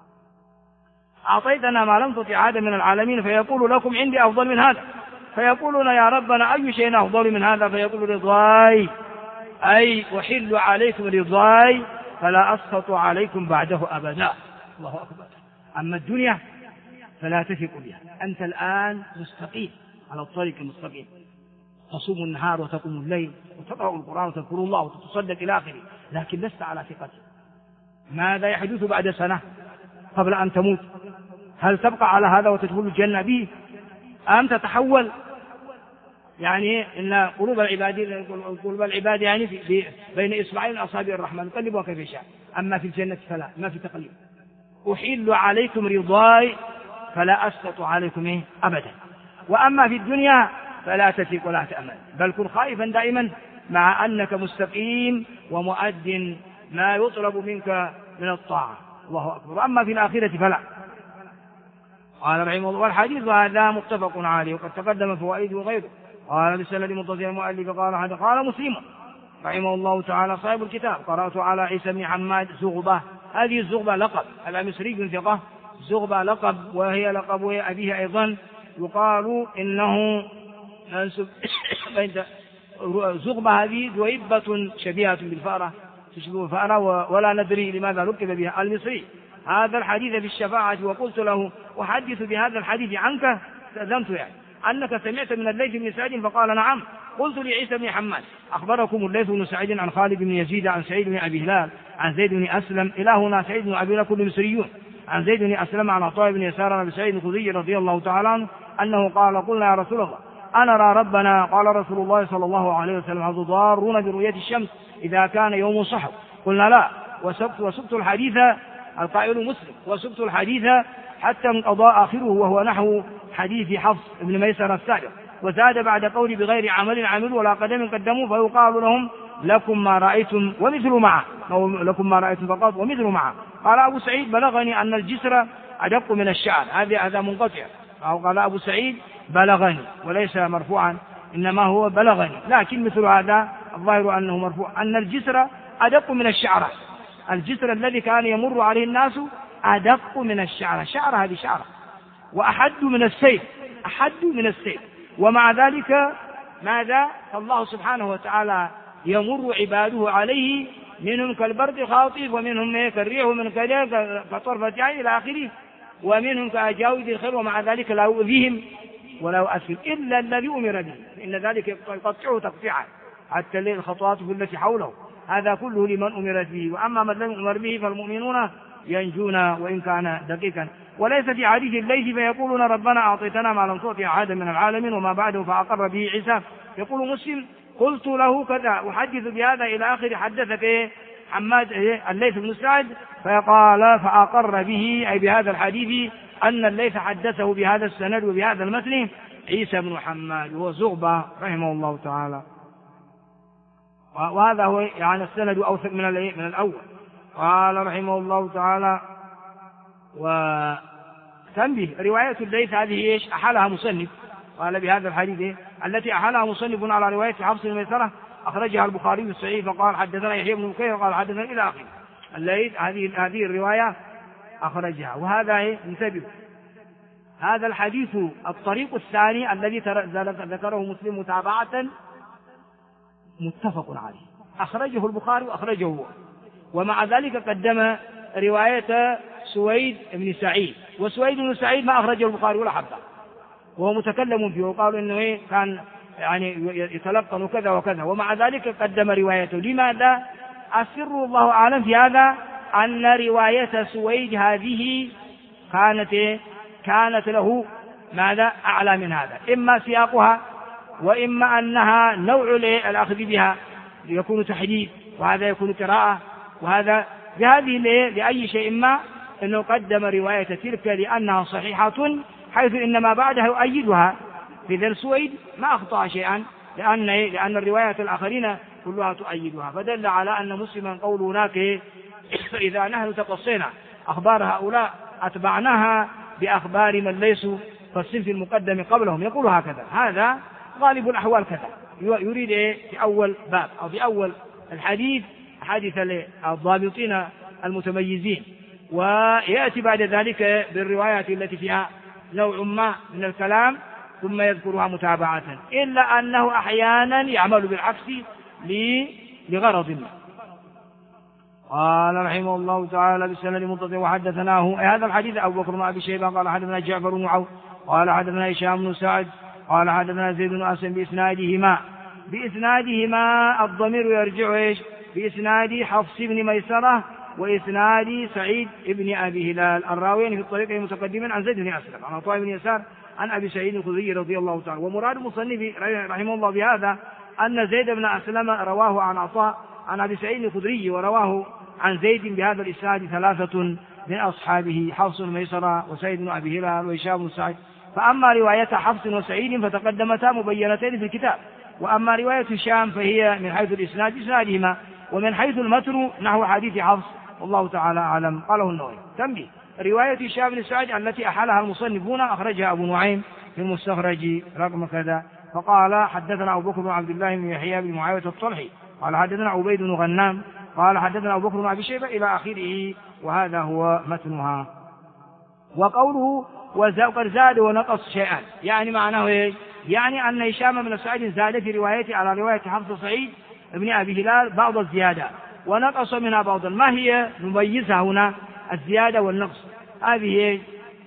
أعطيتنا ما لم تعطي أحدا من العالمين، فيقول لكم عندي أفضل من هذا، فيقولون يا ربنا أي شيء أفضل من هذا؟ فيقول رضاي، أي أحل عليكم رضاي فلا أسخط عليكم بعده أبدا، الله أكبر. أما الدنيا فلا تثق بها، أنت الآن مستقيم على الطريق المستقيم، تصوم النهار وتقوم الليل وتقرأ القرآن وتذكر الله وتتصدق إلى آخره، لكن لست على ثقته. ماذا يحدث بعد سنة قبل أن تموت؟ هل تبقى على هذا وتدخل الجنة به؟ أم تتحول يعني إن قلوب العباد يعني بين إصبعين من أصابع الرحمن يقلبها كيف يشاء. أما في الجنة فلا، ما في تقليب. أحل عليكم رضاي فلا أسقط عليكم أبدا. وأما في الدنيا فلا تثق ولا تأمن، بل كن خائفا دائما مع أنك مستقيم ومؤد ما يطلب منك من الطاعة. الله أكبر. أما في الآخرة فلا. قال رحمه الله والحديث هذا متفق عليه وقد تقدم فوائده وغيره. قال بسند متصل المؤلف قال مسلم رحمه الله تعالى صاحب الكتاب قرأت على عيسى بن حماد زغبة. هذه الزغبة لقب، المصري ثقة، زغبة لقب، وهي لقب أبيه أيضا. يقال إنه زغبة هذه دويبة شبيهة بالفأرة، تشبه الفأرة، ولا ندري لماذا لقب بها. المصري هذا الحديث في الشفاعة وقلت له أحدث بهذا الحديث عنك، استأذنت يعني أنك سمعت من الليث بن سعد فقال نعم. قلت لعيسى بن حماد أخبركم الليث بن سعد عن خالد بن يزيد عن سعيد بن أبي هلال عن زيد بن أسلم إلى هنا سعيد بن أبي هلال كل مصريون عن زيد بن أسلم عن عطاء بن يسار عن سعيد الخدري رضي الله تعالى عنه أنه قال قلنا يا رسول الله أنرى ربنا؟ قال رسول الله صلى الله عليه وسلم هل تضارون برؤية الشمس إذا كان يوم صحو؟ قلنا لا. وسبت الحديث، القائل مسلم، وسبت الحديث حتى انقضى آخره وهو نحو حديث حفص بن ميسر السابق. وزاد بعد قول بغير عمل عملوا ولا قدم قدموا فيقال لهم لكم ما رأيتم ومثل معه، أو لكم ما رأيتم فقط ومثل معه. قال أبو سعيد بلغني أن الجسر أدق من الشعر. هذا منقطع. أو قال أبو سعيد بلغني وليس مرفوعا، إنما هو بلغني، لكن مثل هذا الظاهر أنه مرفوع، أن الجسر أدق من الشعر. الجسر الذي كان يمر عليه الناس أدق من الشعر، شعر هذه شعر، وأحد من السيف، أحد من السيف. ومع ذلك ماذا؟ الله سبحانه وتعالى يمر عباده عليه، منهم كالبرد خاطف، ومنهم كالريح، ومن كطرفة عين إلى آخره، ومنهم كأجاويد الخير، ومع ذلك لا يؤذيهم ولا يؤثر إلا الذي أمر به، فإن ذلك يقطعه تقطيعا حتى الخطوات التي حوله. هذا كله لمن أمرت به، وأما من لم يؤمر به فالمؤمنون ينجون وإن كان دقيقا. وليس في حديث الليث فيقولون ربنا أعطيتنا ما لم تعطي أحدا من العالمين وما بعده فأقر به عيسى. يقول مسلم قلت له كذا أحدث بهذا إلى آخر حدثك حماد الليث بن سعد، فقال فأقر به أي بهذا الحديث أن الليث حدثه بهذا السند وبهذا المتن عيسى بن حماد وهو زغبة رحمه الله تعالى. وهذا هو يعني السند أوثق من الأول. قال رحمه الله تعالى وتنبه رواية الليث هذه إيش أحالها مصنف، قال بهذا الحديث التي أحالها مصنف على رواية حفص الميسرة أخرجها البخاري في الصحيح فقال حدثنا يحيى بن بكير قال حدثنا إلى آخره. الليث هذه الرواية أخرجها. وهذا انتبه، هذا الحديث الطريق الثاني الذي ذكره مسلم متابعة متفق عليه، أخرجه البخاري وأخرجه هو، ومع ذلك قدم رواية سويد بن سعيد، وسويد بن سعيد ما أخرجه البخاري ولا حبه، وهو متكلم فيه وقالوا إنه كان يعني يتلقن وكذا وكذا، ومع ذلك قدم روايته. لماذا؟ السر الله أعلم في هذا أن رواية سويد هذه كانت له ماذا أعلى من هذا، إما سياقها وإما أنها نوع الأخذ بها يكون تحديد، وهذا يكون قراءة، وهذا بهذه لأي شيء ما أنه قدم رواية تلك لأنها صحيحة حيث إنما بعدها يؤيدها. إذن سويد ما أخطأ شيئا لأن الرواية الآخرين كلها تؤيدها، فدل على أن مسلما قول هناك إذا نحن تقصينا أخبار هؤلاء أتبعناها بأخبار من ليسوا فالصنف المقدم قبلهم، يقول هكذا. هذا غالب الأحوال كذا، يريد في أول باب أو في أول الحديث حديث الضابطين المتميزين، ويأتي بعد ذلك بالروايات التي فيها نوع ما من الكلام ثم يذكرها متابعة، إلا أنه أحيانا يعمل بالعكس لغرض ما. قال رحمه الله تعالى بالسند المتصل وحدثناه هذا الحديث أبو بكر بن أبي شيبة قال حدثنا جعفر بن عوف قال حدثنا هشام بن سعد قال حدثنا زيد بن أسلم بإسنادهما الضمير يرجع بإسناد حفص بن ميسرة وإسناد سعيد بن أبي هلال الراويين في الطريق المتقدمين عن زيد بن أسلم عن عطاء بن يسار عن أبي سعيد الخدري رضي الله تعالى. ومراد المصنف رحمه الله بهذا أن زيد بن أسلم رواه عن عطاء عن أبي سعيد الخدري، ورواه عن زيد بهذا الإسناد ثلاثة من أصحابه: حفص الميسرة وسعيد بن أبي هلال وهشام بن سعيد. فأما رواية حفص وسعيد فتقدمتا مبينتين في الكتاب، وأما رواية هشام فهي من حيث الإسناد إسنادهما، ومن حيث المتن نحو حديث حفص، والله تعالى أعلم. قاله النووي. تنبيه: رواية هشام بن سعيد التي أحالها المصنفون أخرجها أبو نعيم في المستخرج رقم كذا. فقال: حدثنا أبو بكر بن عبد الله بن يحيى بن معاوية الطلحي قال حدثنا عبيد بن غنام قال حدثنا أبو بكر بن أبي شيبة إلى آخره، وهذا هو متنها. وقوله وقد زاد ونقص شيئا، يعني معناه إيه؟ يعني أن هشام بن سعيد زاد في روايته على رواية حفص سعيد ابن أبي هلال بعض الزيادة، ونقص منها بعضا. ما هي نميزها هنا الزيادة والنقص؟ هذه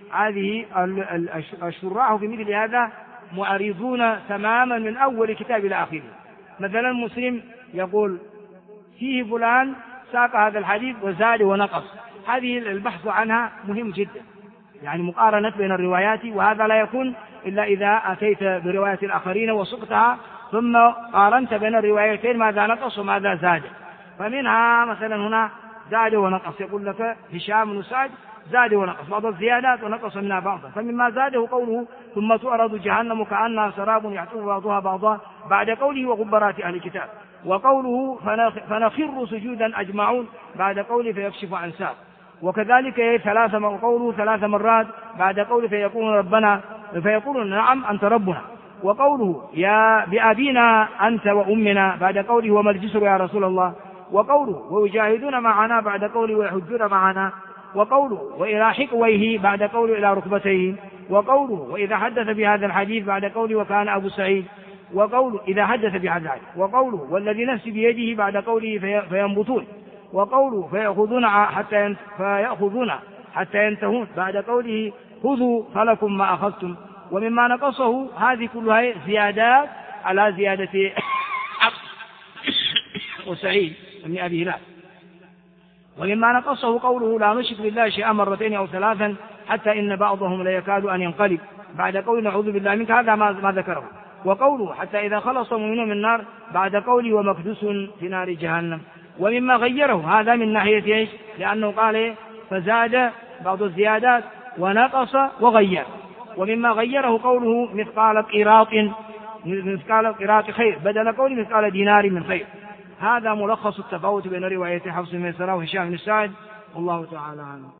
الشراح في مثل هذا معرضون تماما من أول كتاب إلى آخره. مثلا مسلم يقول فيه فلان ساق هذا الحديث وزاد ونقص، هذه البحث عنها مهم جدا، يعني مقارنة بين الروايات، وهذا لا يكون إلا إذا أتيت برواية الآخرين وسقتها ثم قارنت بين الروايتين ماذا نقص وماذا زاد. فمنها مثلا هنا زاد ونقص، يقول لك هشام بن سعد زاد ونقص بعض الزيادات ونقص منها بعضا. فمما زاده قوله ثم تعرض جهنم كأنها سراب يحتوي بعضها بعضا بعد قوله وغبرات أهل الكتاب، وقوله فنخر سجودا أجمعون بعد قوله فيكشف عن ساق، وكذلك قوله 3 مرات بعد قوله فيقولون نعم أنت ربنا، وقوله يا بأبينا أنت وأمنا بعد قوله وما الجسر يا رسول الله، وقوله ويجاهدون معنا بعد قوله ويحجون معنا، وقوله وإلى حقويه بعد قوله إلى ركبتيه، وقوله وإذا حدث بهذا الحديث بعد قوله وكان أبو سعيد، وقوله إذا حدث بهذا الحديث، وقوله والذي نفسي بيده بعد قوله فينبتون، وقوله فيأخذون حتى ينتهون بعد قوله خذوا فلكم ما أخذتم. ومما نقصه هذه كلها زيادات على زيادة وسعيد بن أبي هلال. ومما نقصه قوله لا نشرك بالله شيئا مرتين أو 3 حتى إن بعضهم ليكاد أن ينقلب بعد قول نعوذ بالله منك، هذا ما ذكره. وقوله حتى إذا خلص مؤمنون من النار بعد قوله ومكدوس في نار جهنم. ومما غيره هذا من ناحية إيش؟ لأنه قال فزاد بعض الزيادات ونقص وغير. ومما غيره قوله مثقال قيراط خير بدل قوله مثقال دينار من خير. هذا ملخص التفاوت بين رواية حفص بن ميسرة وهشام بن سعد، والله تعالى عنه.